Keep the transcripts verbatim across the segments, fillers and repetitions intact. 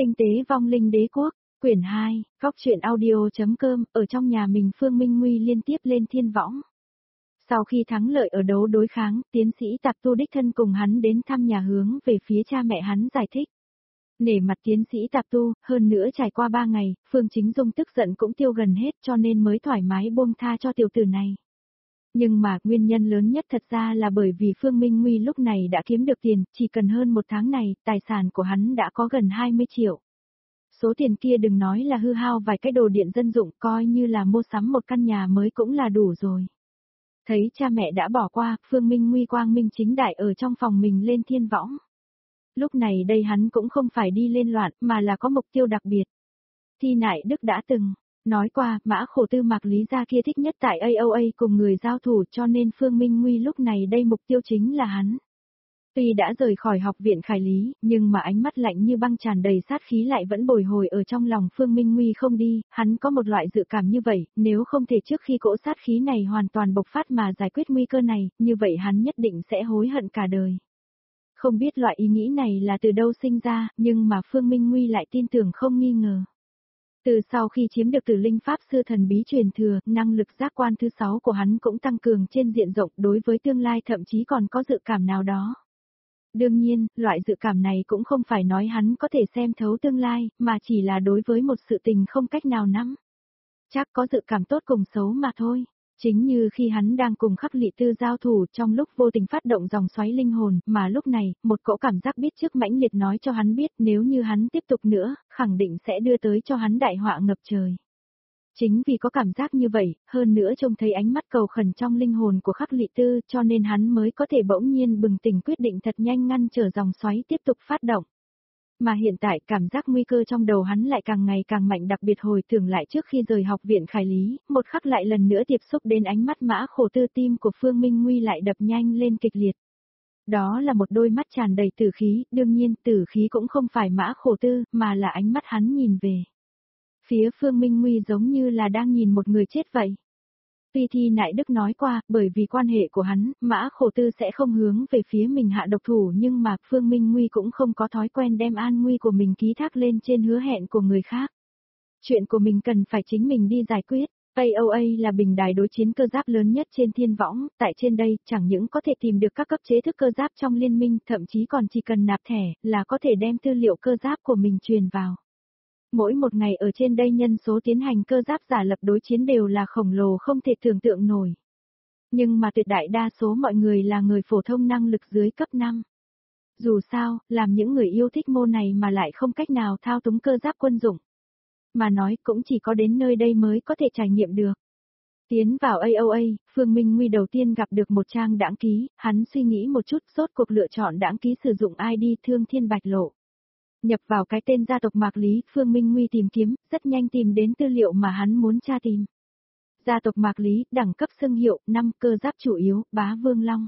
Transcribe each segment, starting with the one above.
Tinh tế vong linh đế quốc, quyển hai, góc truyện audio.com, ở trong nhà mình Phương Minh Nguy liên tiếp lên thiên võng. Sau khi thắng lợi ở đấu đối kháng, tiến sĩ Tạp Tu đích thân cùng hắn đến thăm nhà hướng về phía cha mẹ hắn giải thích. Nể mặt tiến sĩ Tạp Tu, hơn nữa trải qua ba ngày, Phương Chính Dung tức giận cũng tiêu gần hết cho nên mới thoải mái buông tha cho tiểu tử này. Nhưng mà nguyên nhân lớn nhất thật ra là bởi vì Phương Minh Nguy lúc này đã kiếm được tiền, chỉ cần hơn một tháng này, tài sản của hắn đã có gần hai mươi triệu. Số tiền kia đừng nói là hư hao vài cái đồ điện dân dụng, coi như là mua sắm một căn nhà mới cũng là đủ rồi. Thấy cha mẹ đã bỏ qua, Phương Minh Nguy quang minh chính đại ở trong phòng mình lên thiên võng. Lúc này đây hắn cũng không phải đi lên loạn, mà là có mục tiêu đặc biệt. Thi Nại Đức đã từng nói qua, Mã Khổ Tư Mạc Lý gia kia thích nhất tại a o a cùng người giao thủ, cho nên Phương Minh Nguy lúc này đây mục tiêu chính là hắn. Tuy đã rời khỏi học viện Khải Lý, nhưng mà ánh mắt lạnh như băng tràn đầy sát khí lại vẫn bồi hồi ở trong lòng Phương Minh Nguy không đi, hắn có một loại dự cảm như vậy, nếu không thể trước khi cỗ sát khí này hoàn toàn bộc phát mà giải quyết nguy cơ này, như vậy hắn nhất định sẽ hối hận cả đời. Không biết loại ý nghĩ này là từ đâu sinh ra, nhưng mà Phương Minh Nguy lại tin tưởng không nghi ngờ. Từ sau khi chiếm được Tử Linh Pháp Sư thần bí truyền thừa, năng lực giác quan thứ sáu của hắn cũng tăng cường trên diện rộng, đối với tương lai thậm chí còn có dự cảm nào đó. Đương nhiên, loại dự cảm này cũng không phải nói hắn có thể xem thấu tương lai, mà chỉ là đối với một sự tình không cách nào nắm chắc có dự cảm tốt cùng xấu mà thôi. Chính như khi hắn đang cùng Khắc Lị Tư giao thủ trong lúc vô tình phát động dòng xoáy linh hồn, mà lúc này, một cỗ cảm giác biết trước mãnh liệt nói cho hắn biết nếu như hắn tiếp tục nữa, khẳng định sẽ đưa tới cho hắn đại họa ngập trời. Chính vì có cảm giác như vậy, hơn nữa trông thấy ánh mắt cầu khẩn trong linh hồn của Khắc Lị Tư cho nên hắn mới có thể bỗng nhiên bừng tỉnh quyết định thật nhanh ngăn trở dòng xoáy tiếp tục phát động. Mà hiện tại cảm giác nguy cơ trong đầu hắn lại càng ngày càng mạnh, đặc biệt hồi tưởng lại trước khi rời học viện Khải Lý, một khắc lại lần nữa tiếp xúc đến ánh mắt Mã Khổ Tư, tim của Phương Minh Nguy lại đập nhanh lên kịch liệt. Đó là một đôi mắt tràn đầy tử khí, đương nhiên tử khí cũng không phải Mã Khổ Tư, mà là ánh mắt hắn nhìn về phía Phương Minh Nguy giống như là đang nhìn một người chết vậy. Tuy Thi Nại Đức nói qua, bởi vì quan hệ của hắn, Mã Khổ Tư sẽ không hướng về phía mình hạ độc thủ, nhưng mà Phương Minh Nguy cũng không có thói quen đem an nguy của mình ký thác lên trên hứa hẹn của người khác. Chuyện của mình cần phải chính mình đi giải quyết. a o a là bình đài đối chiến cơ giáp lớn nhất trên thiên võng, tại trên đây, chẳng những có thể tìm được các cấp chế thức cơ giáp trong liên minh, thậm chí còn chỉ cần nạp thẻ, là có thể đem tư liệu cơ giáp của mình truyền vào. Mỗi một ngày ở trên đây nhân số tiến hành cơ giáp giả lập đối chiến đều là khổng lồ không thể tưởng tượng nổi. Nhưng mà tuyệt đại đa số mọi người là người phổ thông năng lực dưới cấp năm. Dù sao, làm những người yêu thích môn này mà lại không cách nào thao túng cơ giáp quân dụng. Mà nói cũng chỉ có đến nơi đây mới có thể trải nghiệm được. Tiến vào a o a, Phương Minh Nguy đầu tiên gặp được một trang đãng ký, hắn suy nghĩ một chút rốt cuộc lựa chọn đãng ký sử dụng i đê Thương Thiên Bạch Lộ. Nhập vào cái tên gia tộc Mạc Lý, Phương Minh Nguy tìm kiếm, rất nhanh tìm đến tư liệu mà hắn muốn tra tìm. Gia tộc Mạc Lý, đẳng cấp xưng hiệu, năm, cơ giáp chủ yếu, Bá Vương Long.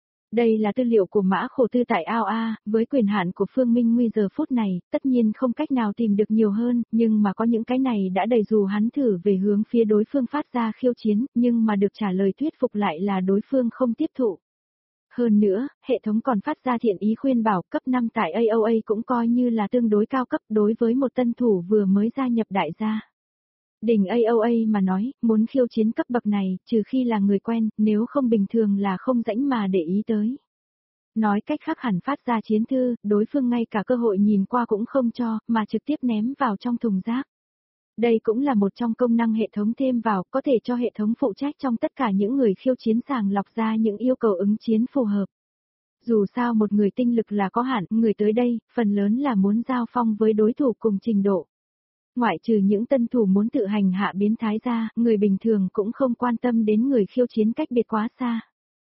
Đây là tư liệu của Mã Khổ Tư tại a o a, với quyền hạn của Phương Minh Nguy giờ phút này, tất nhiên không cách nào tìm được nhiều hơn, nhưng mà có những cái này đã đầy dù hắn thử về hướng phía đối phương phát ra khiêu chiến, nhưng mà được trả lời thuyết phục lại là đối phương không tiếp thụ. Hơn nữa, hệ thống còn phát ra thiện ý khuyên bảo cấp năm tại a o a cũng coi như là tương đối cao cấp đối với một tân thủ vừa mới gia nhập đại gia. Đỉnh a o a mà nói, muốn khiêu chiến cấp bậc này, trừ khi là người quen, nếu không bình thường là không rảnh mà để ý tới. Nói cách khác hẳn phát ra chiến thư, đối phương ngay cả cơ hội nhìn qua cũng không cho, mà trực tiếp ném vào trong thùng rác. Đây cũng là một trong công năng hệ thống thêm vào, có thể cho hệ thống phụ trách trong tất cả những người khiêu chiến sàng lọc ra những yêu cầu ứng chiến phù hợp. Dù sao một người tinh lực là có hạn, người tới đây, phần lớn là muốn giao phong với đối thủ cùng trình độ. Ngoại trừ những tân thủ muốn tự hành hạ biến thái ra, người bình thường cũng không quan tâm đến người khiêu chiến cách biệt quá xa.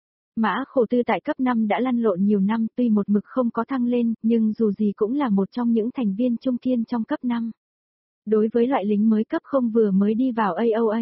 Mã Khổ Tư tại cấp năm đã lăn lộn nhiều năm, tuy một mực không có thăng lên, nhưng dù gì cũng là một trong những thành viên trung kiên trong cấp năm. Đối với loại lính mới cấp không vừa mới đi vào a o a,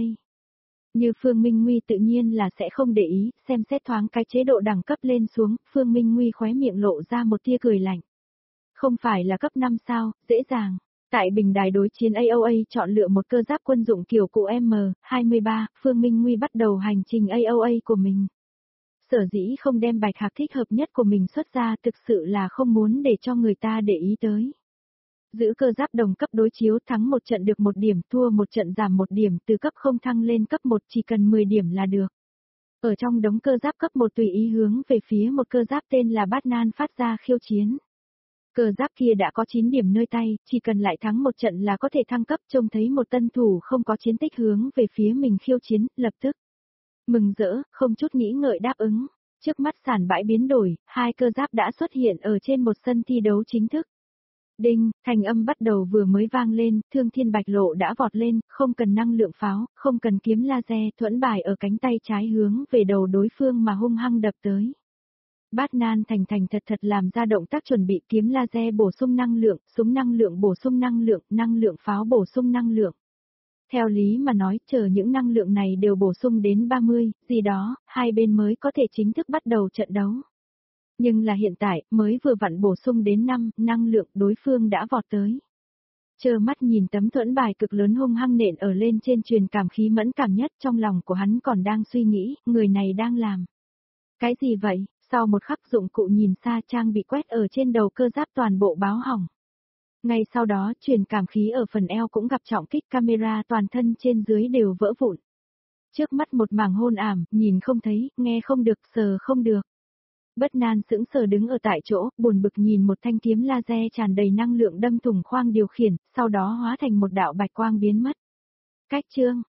như Phương Minh Nguy tự nhiên là sẽ không để ý, xem xét thoáng cái chế độ đẳng cấp lên xuống, Phương Minh Nguy khóe miệng lộ ra một tia cười lạnh. Không phải là cấp năm sao, dễ dàng. Tại bình đài đối chiến a o a chọn lựa một cơ giáp quân dụng kiểu cụ M hai mươi ba, Phương Minh Nguy bắt đầu hành trình a o a của mình. Sở dĩ không đem bạch hạc thích hợp nhất của mình xuất ra thực sự là không muốn để cho người ta để ý tới. Giữ cơ giáp đồng cấp đối chiếu thắng một trận được một điểm, thua một trận giảm một điểm, từ cấp không thăng lên cấp một chỉ cần mười điểm là được. Ở trong đống cơ giáp cấp một tùy ý hướng về phía một cơ giáp tên là Batman phát ra khiêu chiến. Cơ giáp kia đã có chín điểm nơi tay, chỉ cần lại thắng một trận là có thể thăng cấp, trông thấy một tân thủ không có chiến tích hướng về phía mình khiêu chiến, lập tức mừng rỡ, không chút nghĩ ngợi đáp ứng. Trước mắt sàn bãi biến đổi, hai cơ giáp đã xuất hiện ở trên một sân thi đấu chính thức. Đinh, thành âm bắt đầu vừa mới vang lên, Thương Thiên Bạch Lộ đã vọt lên, không cần năng lượng pháo, không cần kiếm laser, thuẫn bài ở cánh tay trái hướng về đầu đối phương mà hung hăng đập tới. Batman thành thành thật thật làm ra động tác chuẩn bị, kiếm laser bổ sung năng lượng, súng năng lượng bổ sung năng lượng, năng lượng pháo bổ sung năng lượng. Theo lý mà nói, chờ những năng lượng này đều bổ sung đến ba mươi, gì đó, hai bên mới có thể chính thức bắt đầu trận đấu. Nhưng là hiện tại, mới vừa vặn bổ sung đến năm, năng lượng đối phương đã vọt tới. Chờ mắt nhìn tấm thuẫn bài cực lớn hung hăng nện ở lên trên, truyền cảm khí mẫn cảm nhất, trong lòng của hắn còn đang suy nghĩ, người này đang làm cái gì vậy? Sau một khắc dụng cụ nhìn xa, trang bị quét ở trên đầu cơ giáp toàn bộ báo hỏng. Ngay sau đó, truyền cảm khí ở phần eo cũng gặp trọng kích, camera toàn thân trên dưới đều vỡ vụn. Trước mắt một mảng hôn ảm, nhìn không thấy, nghe không được, sờ không được. Bất nan sững sờ đứng ở tại chỗ, buồn bực nhìn một thanh kiếm laser tràn đầy năng lượng đâm thủng khoang điều khiển, sau đó hóa thành một đạo bạch quang biến mất. Cách chương